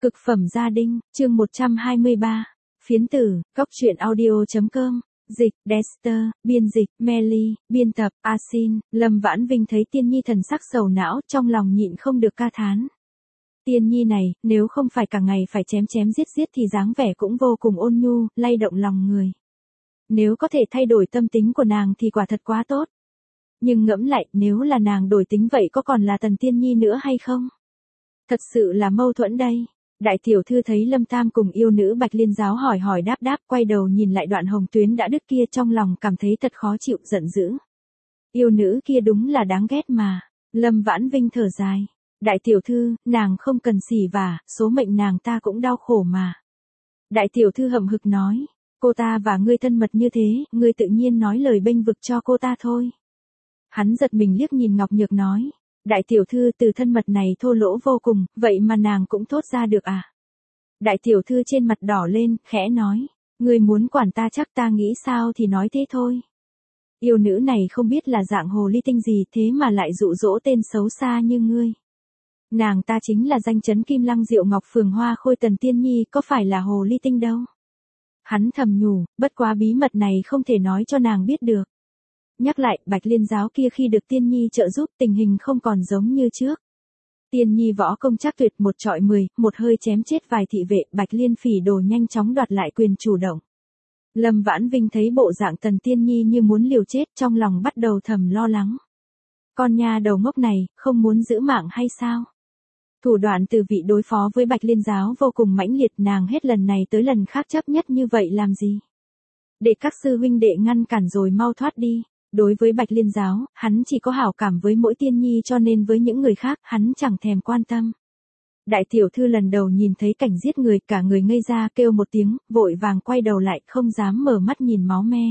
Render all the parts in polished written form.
Cực phẩm gia đình, chương 123. Phiến tử, góc truyện audio.com. Dịch, Dexter, biên dịch, Melly, biên tập, Asin. Lâm Vãn Vinh thấy Tiên Nhi thần sắc sầu não, trong lòng nhịn không được ca thán. Tiên Nhi này, nếu không phải cả ngày phải chém chém giết giết thì dáng vẻ cũng vô cùng ôn nhu, lay động lòng người. Nếu có thể thay đổi tâm tính của nàng thì quả thật quá tốt. Nhưng ngẫm lại, nếu là nàng đổi tính vậy có còn là Tần Tiên Nhi nữa hay không? Thật sự là mâu thuẫn đây. Đại tiểu thư thấy Lâm Tam cùng yêu nữ Bạch Liên giáo hỏi hỏi đáp đáp, quay đầu nhìn lại đoạn hồng tuyến đã đứt kia, trong lòng cảm thấy thật khó chịu, giận dữ. Yêu nữ kia đúng là đáng ghét mà. Lâm Vãn Vinh thở dài. Đại tiểu thư, nàng không cần xỉ vả, số mệnh nàng ta cũng đau khổ mà. Đại tiểu thư hậm hực nói. Cô ta và ngươi thân mật như thế, ngươi tự nhiên nói lời bênh vực cho cô ta thôi. Hắn giật mình liếc nhìn Ngọc Nhược nói. Đại tiểu thư, từ thân mật này thô lỗ vô cùng, vậy mà nàng cũng thốt ra được à? Đại tiểu thư trên mặt đỏ lên, khẽ nói. Ngươi muốn quản ta chắc ta nghĩ sao thì nói thế thôi. Yêu nữ này không biết là dạng hồ ly tinh gì thế mà lại dụ dỗ tên xấu xa như ngươi. Nàng ta chính là danh chấn Kim Lăng Diệu Ngọc Phường Hoa Khôi Tần Tiên Nhi, có phải là hồ ly tinh đâu. Hắn thầm nhủ, bất quá bí mật này không thể nói cho nàng biết được. Nhắc lại, Bạch Liên giáo kia khi được Tiên Nhi trợ giúp tình hình không còn giống như trước. Tiên Nhi võ công chắc tuyệt, một trọi 10, một hơi chém chết vài thị vệ, Bạch Liên phỉ đồ nhanh chóng đoạt lại quyền chủ động. Lâm Vãn Vinh thấy bộ dạng Tần Tiên Nhi như muốn liều chết, trong lòng bắt đầu thầm lo lắng. Con nha đầu ngốc này, không muốn giữ mạng hay sao? Thủ đoạn từ vị đối phó với Bạch Liên giáo vô cùng mãnh liệt, nàng hết lần này tới lần khác chấp nhất như vậy làm gì? Để các sư huynh đệ ngăn cản rồi mau thoát đi. Đối với Bạch Liên giáo, hắn chỉ có hảo cảm với mỗi Tiên Nhi cho nên với những người khác, hắn chẳng thèm quan tâm. Đại tiểu thư lần đầu nhìn thấy cảnh giết người, cả người ngây ra, kêu một tiếng, vội vàng quay đầu lại, không dám mở mắt nhìn máu me.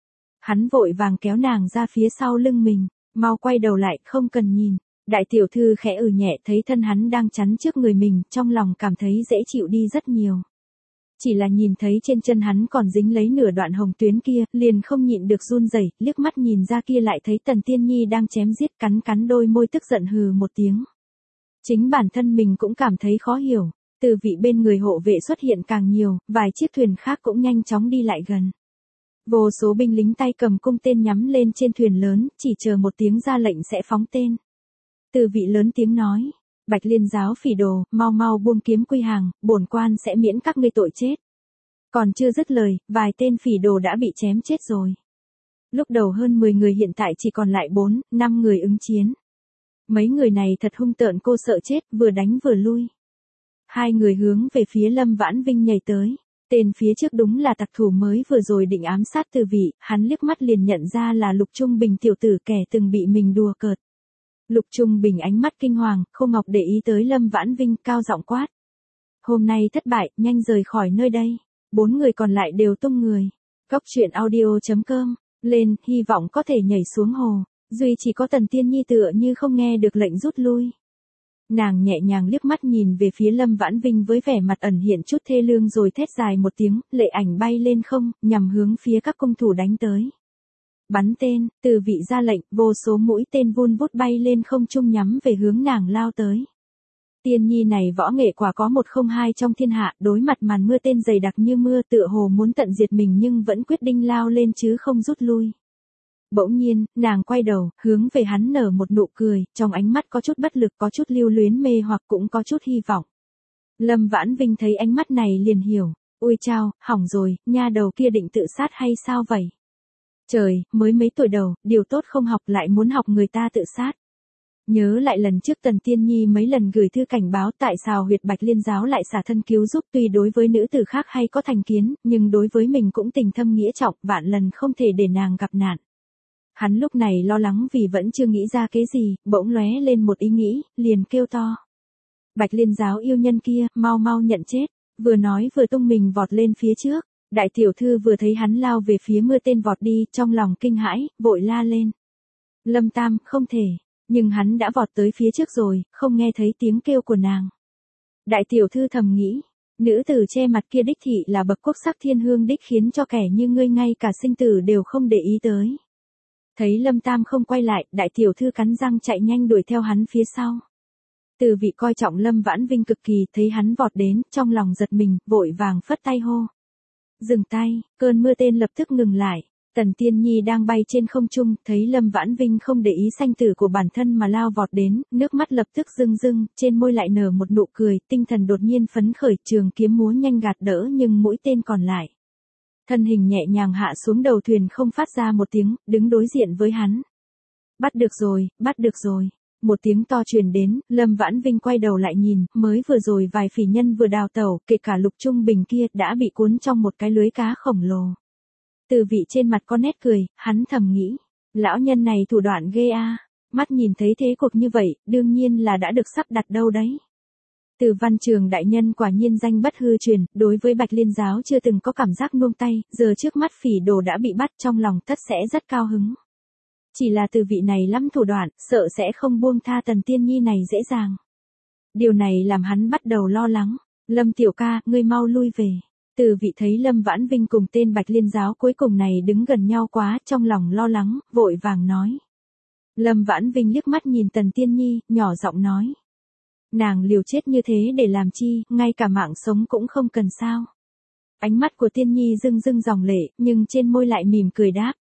Hắn vội vàng kéo nàng ra phía sau lưng mình, mau quay đầu lại, không cần nhìn. Đại tiểu thư khẽ nhẹ, thấy thân hắn đang chắn trước người mình, trong lòng cảm thấy dễ chịu đi rất nhiều. Chỉ là nhìn thấy trên chân hắn còn dính lấy nửa đoạn hồng tuyến kia, liền không nhịn được run rẩy, liếc mắt nhìn ra kia lại thấy Tần Tiên Nhi đang chém giết, cắn đôi môi tức giận hừ một tiếng. Chính bản thân mình cũng cảm thấy khó hiểu, từ vị bên người hộ vệ xuất hiện càng nhiều, vài chiếc thuyền khác cũng nhanh chóng đi lại gần. Vô số binh lính tay cầm cung tên nhắm lên trên thuyền lớn, chỉ chờ một tiếng ra lệnh sẽ phóng tên. Từ vị lớn tiếng nói. Bạch Liên giáo phỉ đồ, mau buông kiếm quy hàng, bổn quan sẽ miễn các ngươi tội chết. Còn chưa dứt lời, vài tên phỉ đồ đã bị chém chết rồi. Lúc đầu hơn 10 người hiện tại chỉ còn lại 4-5 người ứng chiến. Mấy người này thật hung tợn, cô sợ chết, vừa đánh vừa lui. Hai người hướng về phía Lâm Vãn Vinh nhảy tới. Tên phía trước đúng là tặc thủ mới vừa rồi định ám sát từ vị, hắn liếc mắt liền nhận ra là Lục Trung Bình tiểu tử kẻ từng bị mình đùa cợt. Lục Trung Bình ánh mắt kinh hoàng, không ngọc để ý tới Lâm Vãn Vinh, cao giọng quát. Hôm nay thất bại, nhanh rời khỏi nơi đây. 4 người còn lại đều tung người. Góc truyện audio.com, lên, hy vọng có thể nhảy xuống hồ. Duy chỉ có Tần Tiên Nhi tựa như không nghe được lệnh rút lui. Nàng nhẹ nhàng liếc mắt nhìn về phía Lâm Vãn Vinh với vẻ mặt ẩn hiện chút thê lương rồi thét dài một tiếng, lệ ảnh bay lên không, nhằm hướng phía các cung thủ đánh tới. Bắn tên, từ vị ra lệnh, vô số mũi tên vun vút bay lên không trung nhắm về hướng nàng lao tới. Tiên Nhi này võ nghệ quả có 102 trong thiên hạ, đối mặt màn mưa tên dày đặc như mưa, tựa hồ muốn tận diệt mình nhưng vẫn quyết định lao lên chứ không rút lui. Bỗng nhiên, nàng quay đầu, hướng về hắn nở một nụ cười, trong ánh mắt có chút bất lực, có chút lưu luyến mê hoặc cũng có chút hy vọng. Lâm Vãn Vinh thấy ánh mắt này liền hiểu, ôi chao, hỏng rồi, nha đầu kia định tự sát hay sao vậy? Trời, mới mấy tuổi đầu, điều tốt không học lại muốn học người ta tự sát. Nhớ lại lần trước Tần Tiên Nhi mấy lần gửi thư cảnh báo tại sao huyệt Bạch Liên giáo lại xả thân cứu giúp, tuy đối với nữ tử khác hay có thành kiến, nhưng đối với mình cũng tình thâm nghĩa trọng, vạn lần không thể để nàng gặp nạn. Hắn lúc này lo lắng vì vẫn chưa nghĩ ra cái gì, bỗng lóe lên một ý nghĩ, liền kêu to. Bạch Liên giáo yêu nhân kia, mau nhận chết, vừa nói vừa tung mình vọt lên phía trước. Đại tiểu thư vừa thấy hắn lao về phía mưa tên vọt đi, trong lòng kinh hãi, vội la lên. Lâm Tam, không thể, nhưng hắn đã vọt tới phía trước rồi, không nghe thấy tiếng kêu của nàng. Đại tiểu thư thầm nghĩ, nữ tử che mặt kia đích thị là bậc quốc sắc thiên hương đích, khiến cho kẻ như ngươi ngay cả sinh tử đều không để ý tới. Thấy Lâm Tam không quay lại, đại tiểu thư cắn răng chạy nhanh đuổi theo hắn phía sau. Từ vị coi trọng Lâm Vãn Vinh cực kỳ, thấy hắn vọt đến, trong lòng giật mình, vội vàng phất tay hô. Dừng tay, cơn mưa tên lập tức ngừng lại. Tần Tiên Nhi đang bay trên không trung, thấy Lâm Vãn Vinh không để ý sanh tử của bản thân mà lao vọt đến, nước mắt lập tức rưng rưng, trên môi lại nở một nụ cười, tinh thần đột nhiên phấn khởi, trường kiếm múa nhanh gạt đỡ nhưng mũi tên còn lại. Thân hình nhẹ nhàng hạ xuống đầu thuyền không phát ra một tiếng, đứng đối diện với hắn. Bắt được rồi, bắt được rồi. Một tiếng to truyền đến, Lâm Vãn Vinh quay đầu lại nhìn, mới vừa rồi vài phỉ nhân vừa đào tẩu, kể cả Lục Trung Bình kia, đã bị cuốn trong một cái lưới cá khổng lồ. Từ vị trên mặt có nét cười, hắn thầm nghĩ, lão nhân này thủ đoạn ghê a, mắt nhìn thấy thế cục như vậy, đương nhiên là đã được sắp đặt đâu đấy. Từ Văn Trường đại nhân quả nhiên danh bất hư truyền, đối với Bạch Liên giáo chưa từng có cảm giác nuông tay, giờ trước mắt phỉ đồ đã bị bắt, trong lòng tất sẽ rất cao hứng. Chỉ là từ vị này lắm thủ đoạn, sợ sẽ không buông tha Tần Tiên Nhi này dễ dàng. Điều này làm hắn bắt đầu lo lắng. Lâm tiểu ca, ngươi mau lui về. Từ vị thấy Lâm Vãn Vinh cùng tên Bạch Liên giáo cuối cùng này đứng gần nhau quá, trong lòng lo lắng, vội vàng nói. Lâm Vãn Vinh liếc mắt nhìn Tần Tiên Nhi, nhỏ giọng nói. Nàng liều chết như thế để làm chi, ngay cả mạng sống cũng không cần sao. Ánh mắt của Tiên Nhi rưng rưng dòng lệ, nhưng trên môi lại mỉm cười đáp.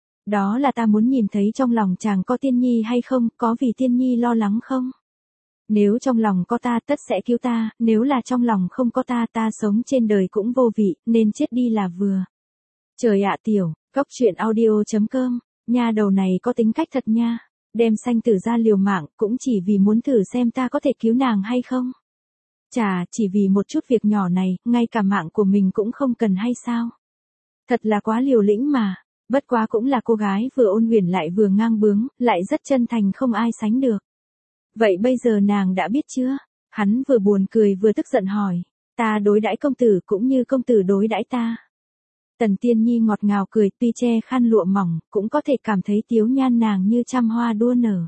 Đó là ta muốn nhìn thấy trong lòng chàng có Tiên Nhi hay không, có vì Tiên Nhi lo lắng không? Nếu trong lòng có ta tất sẽ cứu ta, nếu là trong lòng không có ta, ta sống trên đời cũng vô vị, nên chết đi là vừa. Trời ạ tiểu, góc truyện audio.com, nha đầu này có tính cách thật nha, đem sanh tử ra liều mạng, cũng chỉ vì muốn thử xem ta có thể cứu nàng hay không. Chà, chỉ vì một chút việc nhỏ này, ngay cả mạng của mình cũng không cần hay sao? Thật là quá liều lĩnh mà. Bất quá cũng là cô gái vừa ôn huyền lại vừa ngang bướng, lại rất chân thành không ai sánh được. Vậy bây giờ nàng đã biết chưa? Hắn vừa buồn cười vừa tức giận hỏi. Ta đối đãi công tử cũng như công tử đối đãi ta. Tần Tiên Nhi ngọt ngào cười, tuy che khăn lụa mỏng, cũng có thể cảm thấy tiếu nhan nàng như trăm hoa đua nở.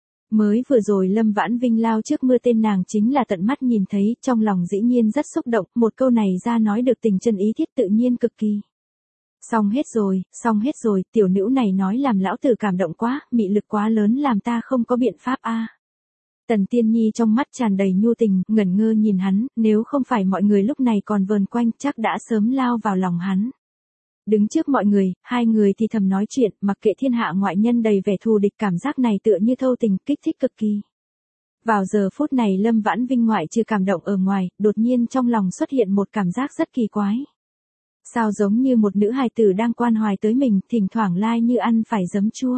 Mới vừa rồi Lâm Vãn Vinh lao trước mưa tên nàng chính là tận mắt nhìn thấy, trong lòng dĩ nhiên rất xúc động, một câu này ra nói được tình chân ý thiết tự nhiên cực kỳ. Xong hết rồi, tiểu nữ này nói làm lão tử cảm động quá, mị lực quá lớn làm ta không có biện pháp a. Tần Tiên Nhi trong mắt tràn đầy nhu tình, ngẩn ngơ nhìn hắn, nếu không phải mọi người lúc này còn vờn quanh chắc đã sớm lao vào lòng hắn. Đứng trước mọi người, hai người thì thầm nói chuyện, mặc kệ thiên hạ ngoại nhân đầy vẻ thù địch, cảm giác này tựa như thâu tình, kích thích cực kỳ. Vào giờ phút này Lâm Vãn Vinh ngoại trừ cảm động ở ngoài, đột nhiên trong lòng xuất hiện một cảm giác rất kỳ quái. Sao giống như một nữ hài tử đang quan hoài tới mình, thỉnh thoảng lai như ăn phải giấm chua.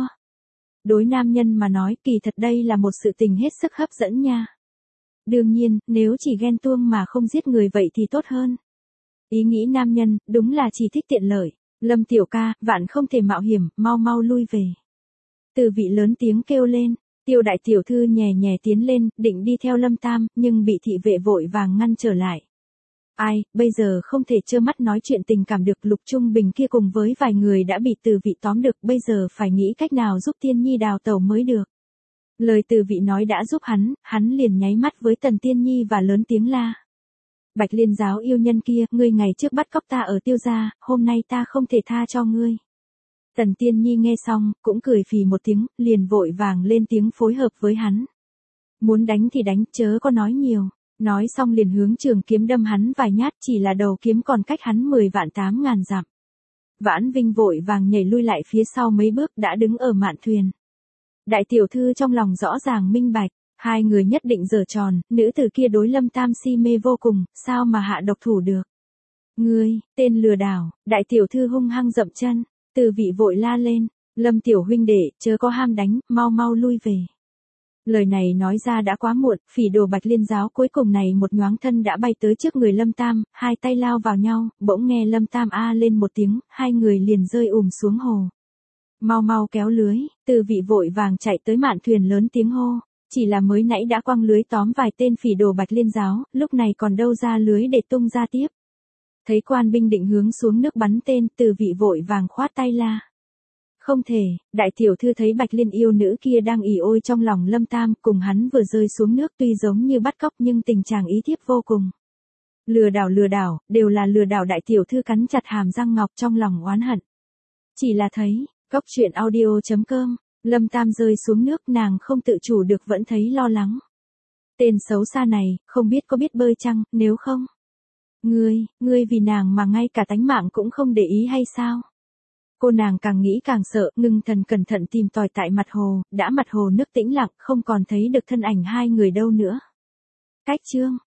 Đối nam nhân mà nói, kỳ thật đây là một sự tình hết sức hấp dẫn nha. Đương nhiên, nếu chỉ ghen tuông mà không giết người vậy thì tốt hơn. Ý nghĩ nam nhân, đúng là chỉ thích tiện lợi. Lâm tiểu ca, vạn không thể mạo hiểm, mau mau lui về. Từ vị lớn tiếng kêu lên, Tiêu đại tiểu thư nhè nhè tiến lên, định đi theo Lâm Tam, nhưng bị thị vệ vội vàng ngăn trở lại. Ai, bây giờ không thể trơ mắt nói chuyện tình cảm được. Lục Trung Bình kia cùng với vài người đã bị Từ vị tóm được, bây giờ phải nghĩ cách nào giúp Tiên Nhi đào tẩu mới được. Lời Từ vị nói đã giúp hắn liền nháy mắt với Tần Tiên Nhi và lớn tiếng la. Bạch Liên giáo yêu nhân kia, ngươi ngày trước bắt cóc ta ở Tiêu gia, hôm nay ta không thể tha cho ngươi. Tần Tiên Nhi nghe xong, cũng cười phì một tiếng, liền vội vàng lên tiếng phối hợp với hắn. Muốn đánh thì đánh, chớ có nói nhiều. Nói xong liền hướng trường kiếm đâm hắn vài nhát, chỉ là đầu kiếm còn cách hắn 10.800.000 dặm. Vãn Vinh vội vàng nhảy lui lại phía sau mấy bước, đã đứng ở mạn thuyền. Đại tiểu thư trong lòng rõ ràng minh bạch, hai người nhất định giở tròn, nữ tử kia đối Lâm Tam si mê vô cùng, sao mà hạ độc thủ được. Ngươi, tên lừa đảo, đại tiểu thư hung hăng dậm chân, Từ vị vội la lên, Lâm tiểu huynh đệ, chớ có ham đánh, mau mau lui về. Lời này nói ra đã quá muộn, phỉ đồ Bạch Liên giáo cuối cùng này một nhoáng thân đã bay tới trước người Lâm Tam, hai tay lao vào nhau, bỗng nghe Lâm Tam a lên một tiếng, hai người liền rơi xuống hồ. Mau mau kéo lưới, Từ vị vội vàng chạy tới mạn thuyền lớn tiếng hô, chỉ là mới nãy đã quăng lưới tóm vài tên phỉ đồ Bạch Liên giáo, lúc này còn đâu ra lưới để tung ra tiếp. Thấy quan binh định hướng xuống nước bắn tên, Từ vị vội vàng khoát tay la. Không thể, đại tiểu thư thấy Bạch Liên yêu nữ kia đang ỉ ôi trong lòng Lâm Tam, cùng hắn vừa rơi xuống nước tuy giống như bắt cóc nhưng tình trạng ý thiếp vô cùng. Lừa đảo, đều là lừa đảo. Đại tiểu thư cắn chặt hàm răng ngọc trong lòng oán hận. Chỉ là thấy, góc truyện audio.com, Lâm Tam rơi xuống nước nàng không tự chủ được vẫn thấy lo lắng. Tên xấu xa này, không biết có biết bơi chăng, nếu không. Ngươi vì nàng mà ngay cả tánh mạng cũng không để ý hay sao? Cô nàng càng nghĩ càng sợ, ngưng thần cẩn thận tìm tòi tại mặt hồ, đã mặt hồ nước tĩnh lặng, không còn thấy được thân ảnh hai người đâu nữa. Cách chương